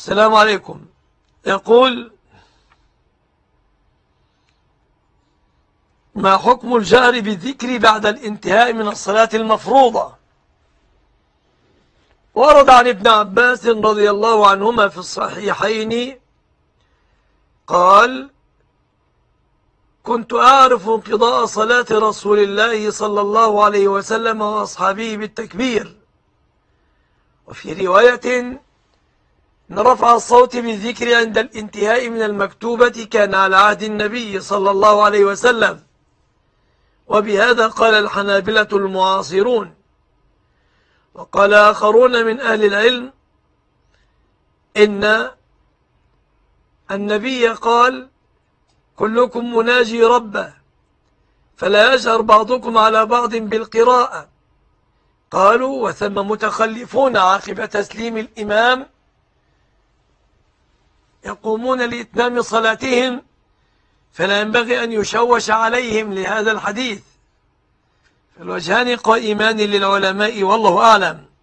السلام عليكم. يقول: ما حكم الجهر بالذكر بعد الانتهاء من الصلاة المفروضة؟ ورد عن ابن عباس رضي الله عنهما في الصحيحين قال: كنت أعرف انقضاء صلاة رسول الله صلى الله عليه وسلم وأصحابه بالتكبير. وفي رواية: إن رفع الصوت بالذكر عند الانتهاء من المكتوبة كان على عهد النبي صلى الله عليه وسلم. وبهذا قال الحنابلة المعاصرون. وقال آخرون من أهل العلم إن النبي قال: كلكم مناجي ربه فلا يجهر بعضكم على بعض بالقراءة. قالوا: وثم متخلفون عقب تسليم الإمام يقومون لإتمام صلاتهم، فلا ينبغي أن يشوش عليهم لهذا الحديث. فالوجهان قائمان للعلماء والله أعلم.